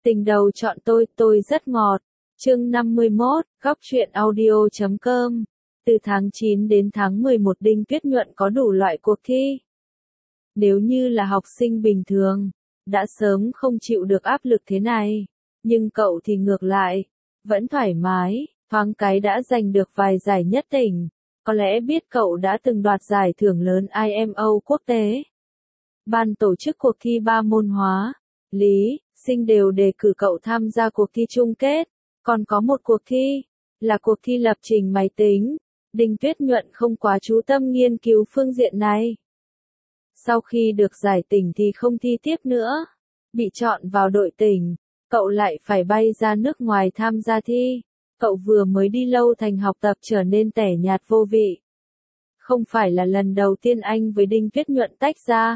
Tình đầu chọn tôi rất ngọt. Chương 51, góc truyện audio.com. Từ tháng 9 đến tháng 11 Đinh Tuyết Nhuận có đủ loại cuộc thi. Nếu như là học sinh bình thường, đã sớm không chịu được áp lực thế này. Nhưng cậu thì ngược lại, vẫn thoải mái, thoáng cái đã giành được vài giải nhất tỉnh. Có lẽ biết cậu đã từng đoạt giải thưởng lớn IMO quốc tế. Ban tổ chức cuộc thi 3 môn hóa, lý, sinh đều đề cử cậu tham gia cuộc thi chung kết. Còn có một cuộc thi, là cuộc thi lập trình máy tính. Đinh Tuyết Nhuận không quá chú tâm nghiên cứu phương diện này. Sau khi được giải tỉnh thì không thi tiếp nữa. Bị chọn vào đội tỉnh, cậu lại phải bay ra nước ngoài tham gia thi. Cậu vừa mới đi Lâu Thành học tập trở nên tẻ nhạt vô vị. Không phải là lần đầu tiên anh với Đinh Tuyết Nhuận tách ra.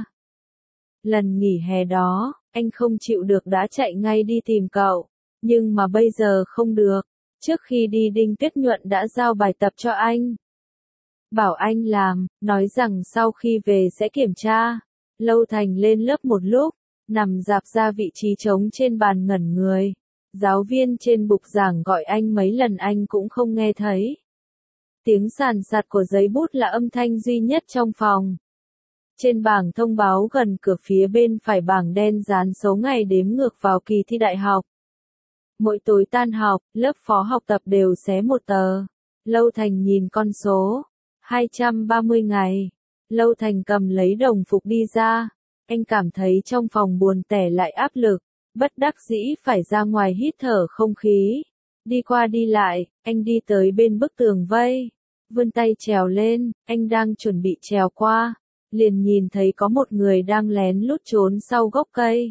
Lần nghỉ hè đó, anh không chịu được đã chạy ngay đi tìm cậu. Nhưng mà bây giờ không được. Trước khi đi Đinh Tuyết Nhuận đã giao bài tập cho anh. Bảo anh làm, nói rằng sau khi về sẽ kiểm tra. Lâu Thành lên lớp một lúc, nằm rạp ra vị trí trống trên bàn ngẩn người. Giáo viên trên bục giảng gọi anh mấy lần anh cũng không nghe thấy. Tiếng sàn sạt của giấy bút là âm thanh duy nhất trong phòng. Trên bảng thông báo gần cửa phía bên phải bảng đen dán số ngày đếm ngược vào kỳ thi đại học. Mỗi tối tan học, lớp phó học tập đều xé một tờ. Lâu Thành nhìn con số. 230 ngày. Lâu Thành cầm lấy đồng phục đi ra. Anh cảm thấy trong phòng buồn tẻ lại áp lực. Bất đắc dĩ phải ra ngoài hít thở không khí. Đi qua đi lại, anh đi tới bên bức tường vây. Vươn tay trèo lên, anh đang chuẩn bị trèo qua. Liền nhìn thấy có một người đang lén lút trốn sau gốc cây.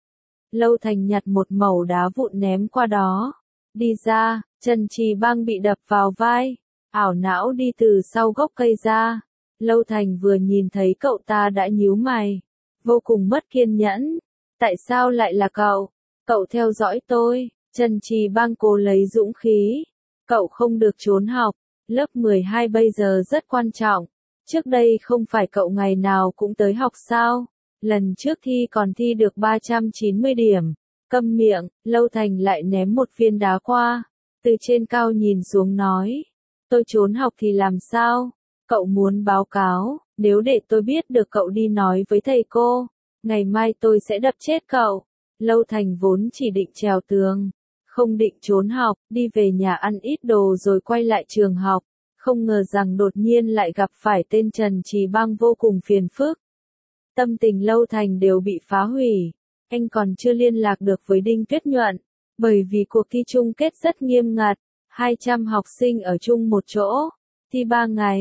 Lâu Thành nhặt một mẩu đá vụn ném qua đó. Đi ra, Trần Trì Bang bị đập vào vai. Ảo não đi từ sau gốc cây ra. Lâu Thành vừa nhìn thấy cậu ta đã nhíu mày. Vô cùng mất kiên nhẫn. Tại sao lại là cậu? Cậu theo dõi tôi. Trần Trì Bang cố lấy dũng khí. Cậu không được trốn học. Lớp 12 bây giờ rất quan trọng. Trước đây không phải cậu ngày nào cũng tới học sao? Lần trước thi còn thi được 390 điểm. Câm miệng, Lâu Thành lại ném một viên đá qua. Từ trên cao nhìn xuống nói. Tôi trốn học thì làm sao? Cậu muốn báo cáo, nếu để tôi biết được cậu đi nói với thầy cô. Ngày mai tôi sẽ đập chết cậu. Lâu Thành vốn chỉ định trèo tường. Không định trốn học, đi về nhà ăn ít đồ rồi quay lại trường học. Không ngờ rằng đột nhiên lại gặp phải tên Trần Trì Bang vô cùng phiền phức. Tâm tình Lâu Thành đều bị phá hủy. Anh còn chưa liên lạc được với Đinh Tuyết Nhuận. Bởi vì cuộc thi chung kết rất nghiêm ngặt. 200 học sinh ở chung một chỗ. Thi 3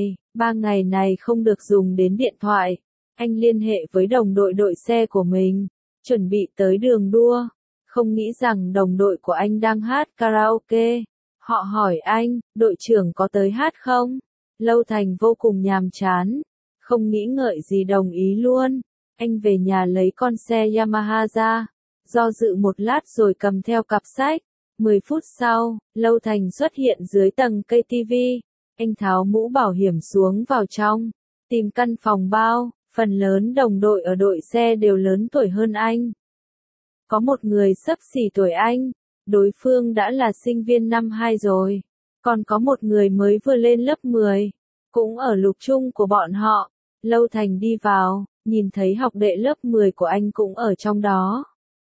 ngày này không được dùng đến điện thoại. Anh liên hệ với đồng đội đội xe của mình. Chuẩn bị tới đường đua. Không nghĩ rằng đồng đội của anh đang hát karaoke. Họ hỏi anh, đội trưởng có tới hát không? Lâu Thành vô cùng nhàm chán. Không nghĩ ngợi gì đồng ý luôn. Anh về nhà lấy con xe Yamaha ra. Do dự một lát rồi cầm theo cặp sách. 10 phút sau, Lâu Thành xuất hiện dưới tầng cây tivi. Anh tháo mũ bảo hiểm xuống vào trong. Tìm căn phòng bao, phần lớn đồng đội ở đội xe đều lớn tuổi hơn anh. Có một người xấp xỉ tuổi anh. Đối phương đã là sinh viên năm 2 rồi. Còn có một người mới vừa lên lớp 10. Cũng ở lục chung của bọn họ. Lâu Thành đi vào, nhìn thấy học đệ lớp 10 của anh cũng ở trong đó.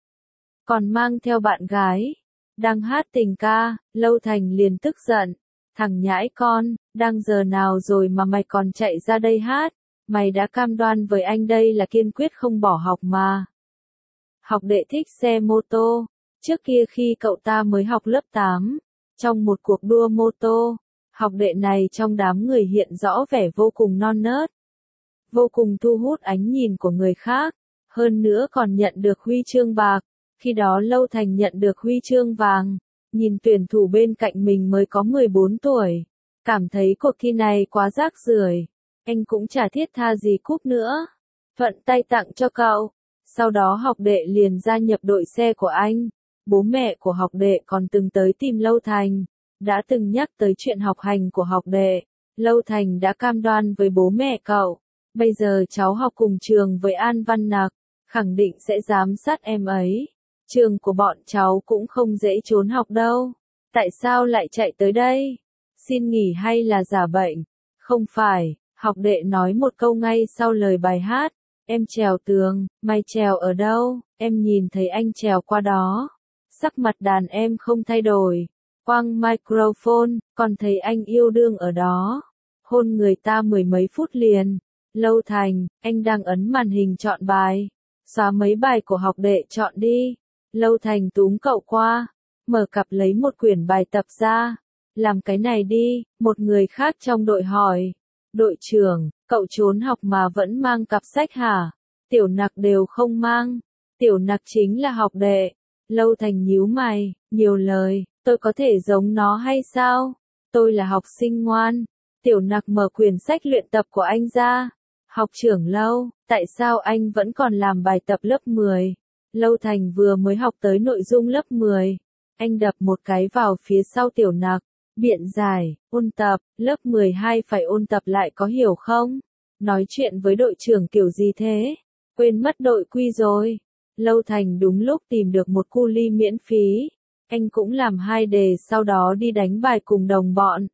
Còn mang theo bạn gái. Đang hát tình ca, Lâu Thành liền tức giận. Thằng nhãi con, đang giờ nào rồi mà mày còn chạy ra đây hát. Mày đã cam đoan với anh đây là kiên quyết không bỏ học mà. Học đệ thích xe mô tô. Trước kia khi cậu ta mới học lớp 8, trong một cuộc đua mô tô, học đệ này trong đám người hiện rõ vẻ vô cùng non nớt. Vô cùng thu hút ánh nhìn của người khác. Hơn nữa còn nhận được huy chương bạc. Khi đó Lâu Thành nhận được huy chương vàng. Nhìn tuyển thủ bên cạnh mình mới có 14 tuổi. Cảm thấy cuộc thi này quá rác rưởi. Anh cũng chả thiết tha gì cúp nữa. Thuận tay tặng cho cậu. Sau đó học đệ liền gia nhập đội xe của anh. Bố mẹ của học đệ còn từng tới tìm Lâu Thành. Đã từng nhắc tới chuyện học hành của học đệ. Lâu Thành đã cam đoan với bố mẹ cậu. Bây giờ cháu học cùng trường với An Văn Nặc. Khẳng định sẽ giám sát em ấy. Trường của bọn cháu cũng không dễ trốn học đâu. Tại sao lại chạy tới đây? Xin nghỉ hay là giả bệnh? Không phải, học đệ nói một câu ngay sau lời bài hát. Em trèo tường, mày trèo ở đâu? Em nhìn thấy anh trèo qua đó. Sắc mặt đàn em không thay đổi. Quăng microphone, còn thấy anh yêu đương ở đó. Hôn người ta mười mấy phút liền. Lâu Thành, anh đang ấn màn hình chọn bài. Xóa mấy bài của học đệ chọn đi. Lâu Thành túm cậu qua. Mở cặp lấy một quyển bài tập ra. Làm cái này đi, một người khác trong đội hỏi. Đội trưởng, cậu trốn học mà vẫn mang cặp sách hả? Tiểu Nặc đều không mang. Tiểu Nặc chính là học đệ. Lâu Thành nhíu mày, nhiều lời, tôi có thể giống nó hay sao? Tôi là học sinh ngoan. Tiểu Nặc mở quyển sách luyện tập của anh ra. Học trưởng Lâu, tại sao anh vẫn còn làm bài tập lớp 10? Lâu Thành vừa mới học tới nội dung lớp 10. Anh đập một cái vào phía sau Tiểu Nặc. Biện giải, ôn tập, lớp 12 phải ôn tập lại có hiểu không? Nói chuyện với đội trưởng kiểu gì thế? Quên mất đội quy rồi. Lâu Thành đúng lúc tìm được một cu ly miễn phí. Anh cũng làm 2 đề sau đó đi đánh bài cùng đồng bọn.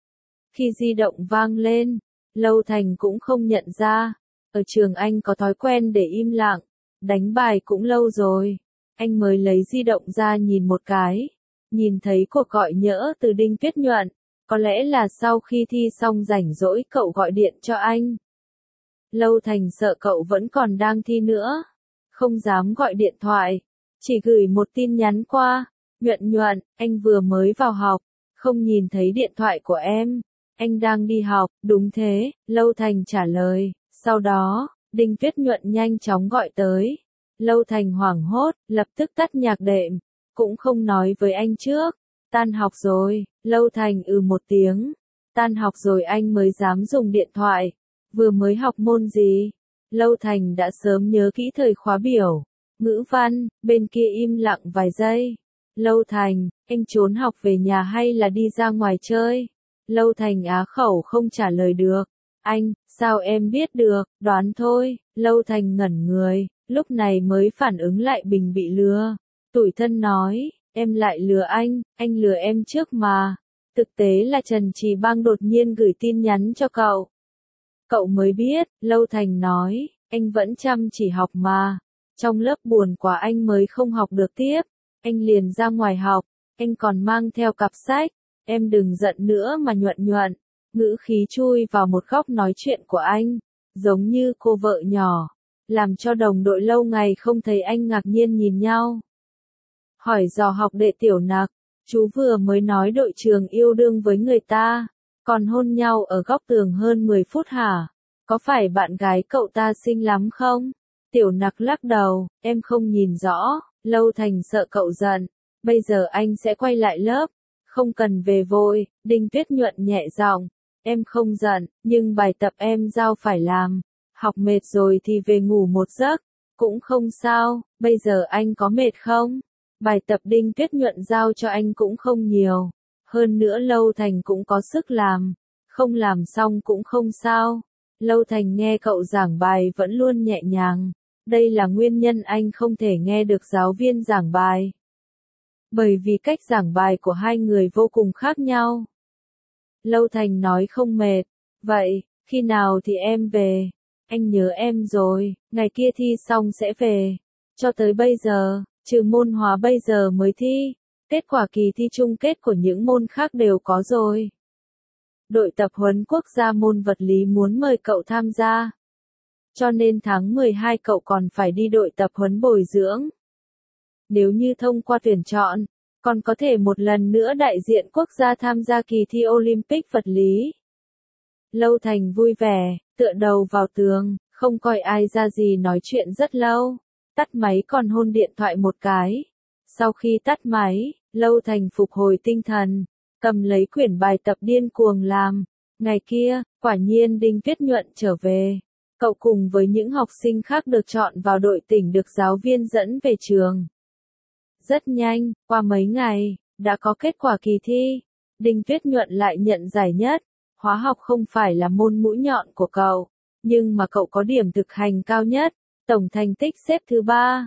Khi di động vang lên, Lâu Thành cũng không nhận ra. Ở trường anh có thói quen để im lặng. Đánh bài cũng lâu rồi. Anh mới lấy di động ra nhìn một cái. Nhìn thấy cuộc gọi nhỡ từ Đinh Tuyết Nhuận. Có lẽ là sau khi thi xong rảnh rỗi cậu gọi điện cho anh. Lâu Thành sợ cậu vẫn còn đang thi nữa. Không dám gọi điện thoại. Chỉ gửi một tin nhắn qua. Nhuận Nhuận, anh vừa mới vào học. Không nhìn thấy điện thoại của em. Anh đang đi học, đúng thế, Lâu Thành trả lời. Sau đó, Đinh Tuyết Nhuận nhanh chóng gọi tới. Lâu Thành hoảng hốt, lập tức tắt nhạc đệm. Cũng không nói với anh trước. Tan học rồi, Lâu Thành một tiếng. Tan học rồi anh mới dám dùng điện thoại. Vừa mới học môn gì? Lâu Thành đã sớm nhớ kỹ thời khóa biểu. Ngữ văn, bên kia im lặng vài giây. Lâu Thành, anh trốn học về nhà hay là đi ra ngoài chơi? Lâu Thành á khẩu không trả lời được. Anh, sao em biết được, đoán thôi. Lâu Thành ngẩn người, lúc này mới phản ứng lại mình bị lừa. Tủi thân nói, em lại lừa anh lừa em trước mà. Thực tế là Trần Trì Bang đột nhiên gửi tin nhắn cho cậu. Cậu mới biết, Lâu Thành nói, anh vẫn chăm chỉ học mà. Trong lớp buồn quá anh mới không học được tiếp. Anh liền ra ngoài học, anh còn mang theo cặp sách. Em đừng giận nữa mà Nhuận Nhuận. Ngữ khí chui vào một góc nói chuyện của anh, giống như cô vợ nhỏ, làm cho đồng đội lâu ngày không thấy anh ngạc nhiên nhìn nhau. Hỏi dò học đệ Tiểu Nặc, chú vừa mới nói đội trưởng yêu đương với người ta, còn hôn nhau ở góc tường hơn 10 phút hả? Có phải bạn gái cậu ta xinh lắm không? Tiểu Nặc lắc đầu, em không nhìn rõ. Lâu Thành sợ cậu giận, bây giờ anh sẽ quay lại lớp. Không cần về vội. Đinh Tuyết Nhuận nhẹ giọng, em không giận, nhưng bài tập em giao phải làm. Học mệt rồi thì về ngủ một giấc, cũng không sao. Bây giờ anh có mệt không? Bài tập Đinh Tuyết Nhuận giao cho anh cũng không nhiều. Hơn nữa Lâu Thành cũng có sức làm. Không làm xong cũng không sao. Lâu Thành nghe cậu giảng bài vẫn luôn nhẹ nhàng. Đây là nguyên nhân anh không thể nghe được giáo viên giảng bài. Bởi vì cách giảng bài của hai người vô cùng khác nhau. Lâu Thành nói không mệt. Vậy, khi nào thì em về? Anh nhớ em rồi, ngày kia thi xong sẽ về. Cho tới bây giờ, trừ môn hóa bây giờ mới thi. Kết quả kỳ thi chung kết của những môn khác đều có rồi. Đội tập huấn quốc gia môn vật lý muốn mời cậu tham gia. Cho nên tháng 12 cậu còn phải đi đội tập huấn bồi dưỡng. Nếu như thông qua tuyển chọn, còn có thể một lần nữa đại diện quốc gia tham gia kỳ thi Olympic vật lý. Lâu Thành vui vẻ, tựa đầu vào tường, không coi ai ra gì nói chuyện rất lâu. Tắt máy còn hôn điện thoại một cái. Sau khi tắt máy, Lâu Thành phục hồi tinh thần, cầm lấy quyển bài tập điên cuồng làm. Ngày kia, quả nhiên Đinh Tuyết Nhuận trở về. Cậu cùng với những học sinh khác được chọn vào đội tỉnh được giáo viên dẫn về trường. Rất nhanh, qua mấy ngày, đã có kết quả kỳ thi. Đinh Tuyết Nhuận lại nhận giải nhất. Hóa học không phải là môn mũi nhọn của cậu, nhưng mà cậu có điểm thực hành cao nhất, tổng thành tích xếp thứ 3.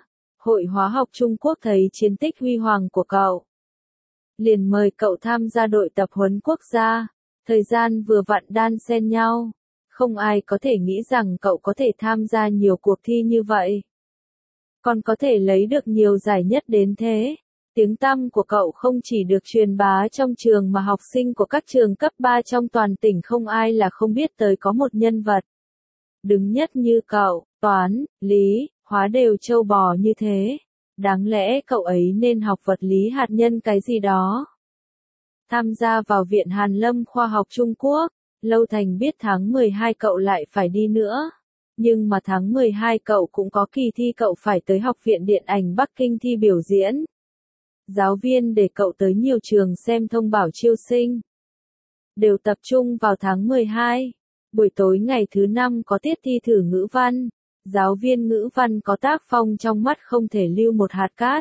Hội Hóa học Trung Quốc thấy chiến tích huy hoàng của cậu, liền mời cậu tham gia đội tập huấn quốc gia. Thời gian vừa vặn đan xen nhau, không ai có thể nghĩ rằng cậu có thể tham gia nhiều cuộc thi như vậy, còn có thể lấy được nhiều giải nhất đến thế. Tiếng tăm của cậu không chỉ được truyền bá trong trường mà học sinh của các trường cấp 3 trong toàn tỉnh không ai là không biết tới có một nhân vật đứng nhất như cậu, toán, lý, hóa đều trâu bò như thế. Đáng lẽ cậu ấy nên học vật lý hạt nhân cái gì đó. Tham gia vào Viện Hàn Lâm Khoa học Trung Quốc, Lâu Thành biết tháng 12 cậu lại phải đi nữa. Nhưng mà tháng 12 cậu cũng có kỳ thi, cậu phải tới Học viện Điện ảnh Bắc Kinh thi biểu diễn. Giáo viên để cậu tới nhiều trường xem thông báo chiêu sinh, đều tập trung vào tháng 12. Buổi tối ngày thứ 5 có tiết thi thử ngữ văn. Giáo viên ngữ văn có tác phong trong mắt không thể lưu một hạt cát.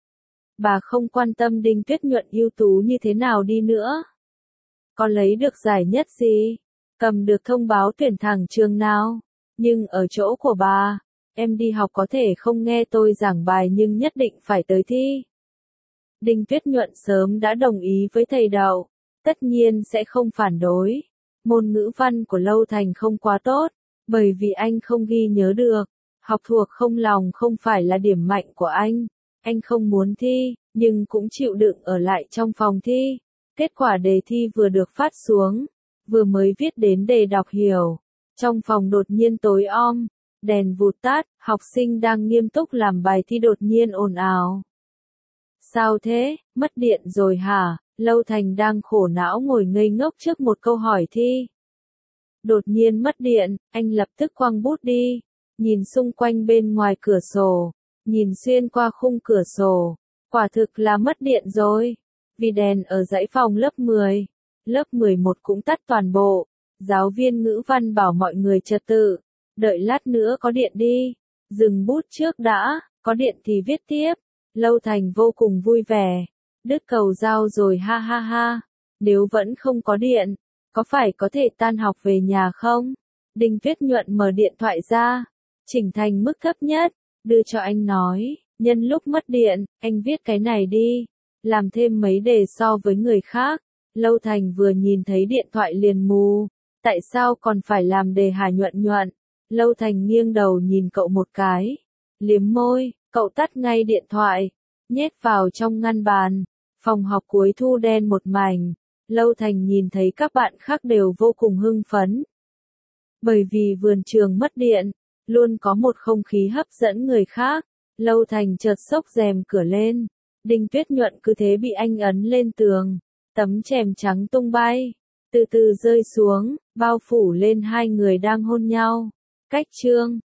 Bà không quan tâm Đinh Tuyết Nhuận ưu tú như thế nào đi nữa, có lấy được giải nhất gì, cầm được thông báo tuyển thẳng trường nào. Nhưng ở chỗ của bà, em đi học có thể không nghe tôi giảng bài nhưng nhất định phải tới thi. Đinh Tuyết Nhuận sớm đã đồng ý với thầy Đậu, tất nhiên sẽ không phản đối. Môn ngữ văn của Lâu Thành không quá tốt, bởi vì anh không ghi nhớ được, học thuộc không lòng không phải là điểm mạnh của anh. Anh không muốn thi, nhưng cũng chịu đựng ở lại trong phòng thi. Kết quả đề thi vừa được phát xuống, vừa mới viết đến đề đọc hiểu. Trong phòng đột nhiên tối om, đèn vụt tắt, học sinh đang nghiêm túc làm bài thi đột nhiên ồn ào. Sao thế, mất điện rồi hả? Lâu Thành đang khổ não ngồi ngây ngốc trước một câu hỏi thi. Đột nhiên mất điện, anh lập tức quăng bút đi, nhìn xung quanh bên ngoài cửa sổ, nhìn xuyên qua khung cửa sổ, quả thực là mất điện rồi. Vì đèn ở dãy phòng lớp 10, lớp 11 cũng tắt toàn bộ. Giáo viên ngữ văn bảo mọi người trật tự, đợi lát nữa có điện đi, dừng bút trước đã, có điện thì viết tiếp. Lâu Thành vô cùng vui vẻ, đứt cầu dao rồi ha ha ha, nếu vẫn không có điện, có phải có thể tan học về nhà không? Đinh Tuyết Nhuận mở điện thoại ra, chỉnh thành mức thấp nhất, đưa cho anh nói, nhân lúc mất điện, anh viết cái này đi, làm thêm mấy đề so với người khác. Lâu Thành vừa nhìn thấy điện thoại liền mù, tại sao còn phải làm đề hả Nhuận Nhuận? Lâu Thành nghiêng đầu nhìn cậu một cái, liếm môi, cậu tắt ngay điện thoại, nhét vào trong ngăn bàn. Phòng học cuối thu đen một mảnh, Lâu Thành nhìn thấy các bạn khác đều vô cùng hưng phấn. Bởi vì vườn trường mất điện, luôn có một không khí hấp dẫn người khác. Lâu Thành chợt xốc rèm cửa lên, Đinh Tuyết Nhuận cứ thế bị anh ấn lên tường, tấm chèm trắng tung bay, từ từ rơi xuống, bao phủ lên hai người đang hôn nhau. Cách chương